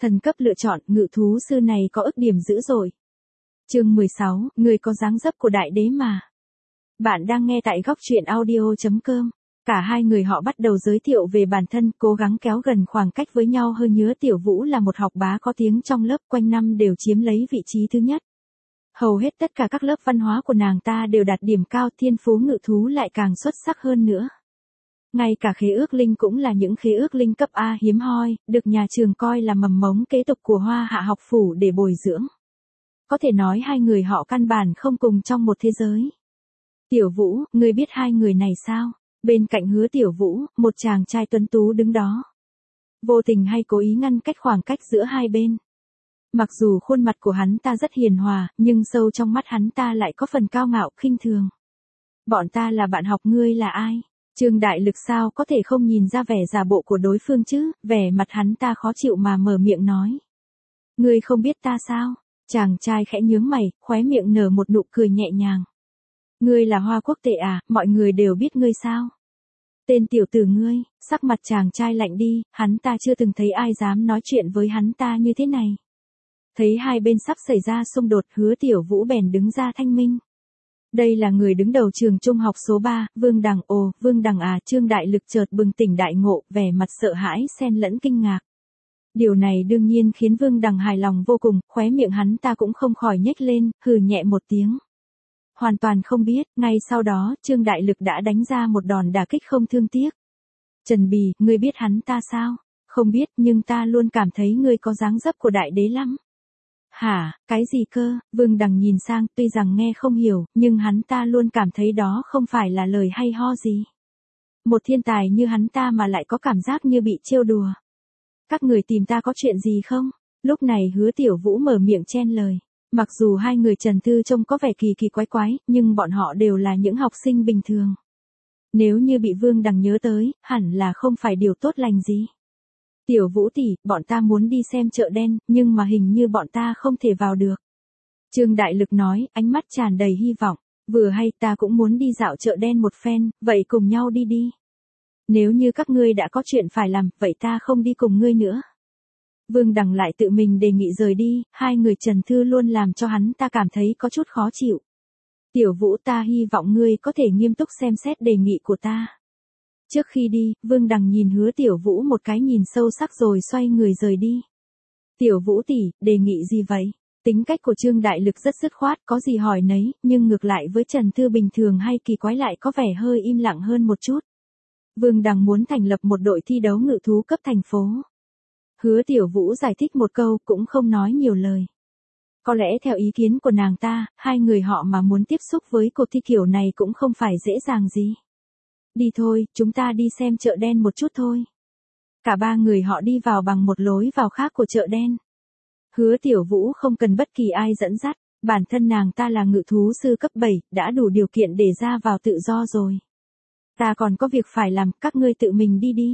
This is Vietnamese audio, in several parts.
Thần cấp lựa chọn, ngự thú sư này có ức điểm dữ dội. Chương 16, người có dáng dấp của đại đế mà. Bạn đang nghe tại góc truyện audio.com. Cả hai người họ bắt đầu giới thiệu về bản thân, cố gắng kéo gần khoảng cách với nhau hơn. Hứa Tiểu Vũ là một học bá có tiếng trong lớp, quanh năm đều chiếm lấy vị trí thứ nhất. Hầu hết tất cả các lớp văn hóa của nàng ta đều đạt điểm cao, thiên phú ngự thú lại càng xuất sắc hơn nữa. Ngay cả khế ước linh cũng là những khế ước linh cấp A hiếm hoi, được nhà trường coi là mầm mống kế tục của Hoa Hạ học phủ để bồi dưỡng. Có thể nói hai người họ căn bản không cùng trong một thế giới. Tiểu Vũ, ngươi biết hai người này sao? Bên cạnh Hứa Tiểu Vũ, một chàng trai tuấn tú đứng đó. Vô tình hay cố ý ngăn cách khoảng cách giữa hai bên. Mặc dù khuôn mặt của hắn ta rất hiền hòa, nhưng sâu trong mắt hắn ta lại có phần cao ngạo, khinh thường. Bọn ta là bạn học, ngươi là ai? Trương Đại Lực sao có thể không nhìn ra vẻ giả bộ của đối phương chứ? Vẻ mặt hắn ta khó chịu mà mở miệng nói. Ngươi không biết ta sao? Chàng trai khẽ nhướng mày, khóe miệng nở một nụ cười nhẹ nhàng. Ngươi là Hoa Quốc Tệ à, mọi người đều biết ngươi sao? Tên tiểu tử ngươi, sắc mặt chàng trai lạnh đi, hắn ta chưa từng thấy ai dám nói chuyện với hắn ta như thế này. Thấy hai bên sắp xảy ra xung đột, Hứa Tiểu Vũ bèn đứng ra thanh minh. Đây là người đứng đầu trường trung học số 3, Vương Đằng. Ồ, Vương Đằng à? Trương Đại Lực chợt bừng tỉnh đại ngộ, vẻ mặt sợ hãi xen lẫn kinh ngạc. Điều này đương nhiên khiến Vương Đằng hài lòng vô cùng, khóe miệng hắn ta cũng không khỏi nhếch lên, hừ nhẹ một tiếng. Hoàn toàn không biết, ngay sau đó, Trương Đại Lực đã đánh ra một đòn đả kích không thương tiếc. Trần Bì, ngươi biết hắn ta sao? Không biết, nhưng ta luôn cảm thấy ngươi có dáng dấp của đại đế lắm. Hả, cái gì cơ? Vương Đằng nhìn sang, tuy rằng nghe không hiểu, nhưng hắn ta luôn cảm thấy đó không phải là lời hay ho gì. Một thiên tài như hắn ta mà lại có cảm giác như bị trêu đùa. Các người tìm ta có chuyện gì không? Lúc này Hứa Tiểu Vũ mở miệng chen lời. Mặc dù hai người Trần Thư trông có vẻ kỳ kỳ quái quái, nhưng bọn họ đều là những học sinh bình thường. Nếu như bị Vương Đằng nhớ tới, hẳn là không phải điều tốt lành gì. Tiểu Vũ tỷ, bọn ta muốn đi xem chợ đen, nhưng mà hình như bọn ta không thể vào được. Trương Đại Lực nói, ánh mắt tràn đầy hy vọng. Vừa hay ta cũng muốn đi dạo chợ đen một phen, vậy cùng nhau đi đi. Nếu như các ngươi đã có chuyện phải làm, vậy ta không đi cùng ngươi nữa. Vương Đằng lại tự mình đề nghị rời đi, hai người Trần Thư luôn làm cho hắn ta cảm thấy có chút khó chịu. Tiểu Vũ, ta hy vọng ngươi có thể nghiêm túc xem xét đề nghị của ta. Trước khi đi, Vương Đằng nhìn Hứa Tiểu Vũ một cái nhìn sâu sắc rồi xoay người rời đi. Tiểu Vũ tỷ, đề nghị gì vậy? Tính cách của Trương Đại Lực rất dứt khoát, có gì hỏi nấy, nhưng ngược lại với Trần Thư bình thường hay kỳ quái lại có vẻ hơi im lặng hơn một chút. Vương Đằng muốn thành lập một đội thi đấu ngự thú cấp thành phố. Hứa Tiểu Vũ giải thích một câu, cũng không nói nhiều lời. Có lẽ theo ý kiến của nàng ta, hai người họ mà muốn tiếp xúc với cuộc thi kiểu này cũng không phải dễ dàng gì. Đi thôi, chúng ta đi xem chợ đen một chút thôi. Cả ba người họ đi vào bằng một lối vào khác của chợ đen. Hứa Tiểu Vũ không cần bất kỳ ai dẫn dắt, bản thân nàng ta là ngự thú sư cấp 7, đã đủ điều kiện để ra vào tự do rồi. Ta còn có việc phải làm, các ngươi tự mình đi đi.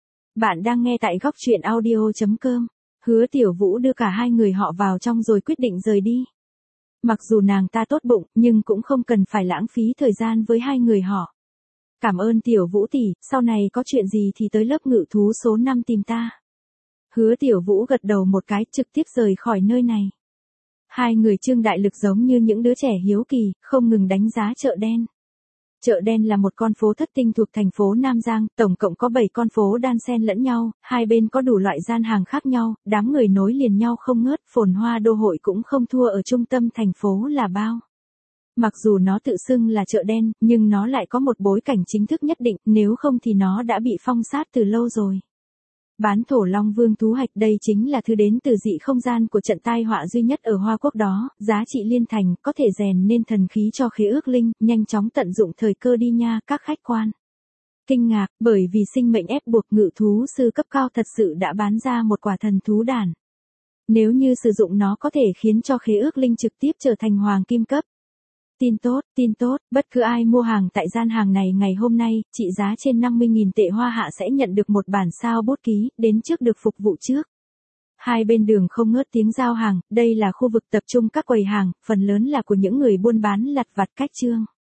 Bạn đang nghe tại góc truyện audio.com. Hứa Tiểu Vũ đưa cả hai người họ vào trong rồi quyết định rời đi. Mặc dù nàng ta tốt bụng, nhưng cũng không cần phải lãng phí thời gian với hai người họ. Cảm ơn Tiểu Vũ tỷ, sau này có chuyện gì thì tới lớp ngự thú số 5 tìm ta. Hứa Tiểu Vũ gật đầu một cái, trực tiếp rời khỏi nơi này. Hai người Trương Đại Lực giống như những đứa trẻ hiếu kỳ, không ngừng đánh giá chợ đen. Chợ đen là một con phố thất tinh thuộc thành phố Nam Giang, tổng cộng có 7 con phố đan xen lẫn nhau, hai bên có đủ loại gian hàng khác nhau, đám người nối liền nhau không ngớt, phồn hoa đô hội cũng không thua ở trung tâm thành phố là bao. Mặc dù nó tự xưng là chợ đen, nhưng nó lại có một bối cảnh chính thức nhất định, nếu không thì nó đã bị phong sát từ lâu rồi. Bán thổ long vương thú hạch, đây chính là thứ đến từ dị không gian của trận tai họa duy nhất ở Hoa Quốc đó, giá trị liên thành, có thể rèn nên thần khí cho khế ước linh, nhanh chóng tận dụng thời cơ đi nha, các khách quan. Kinh ngạc, bởi vì sinh mệnh ép buộc ngự thú sư cấp cao thật sự đã bán ra một quả thần thú đản. Nếu như sử dụng nó có thể khiến cho khế ước linh trực tiếp trở thành hoàng kim cấp. Tin tốt, bất cứ ai mua hàng tại gian hàng này ngày hôm nay, trị giá trên 50.000 tệ Hoa Hạ sẽ nhận được một bản sao bút ký, đến trước được phục vụ trước. Hai bên đường không ngớt tiếng giao hàng, đây là khu vực tập trung các quầy hàng, phần lớn là của những người buôn bán lặt vặt cách trương.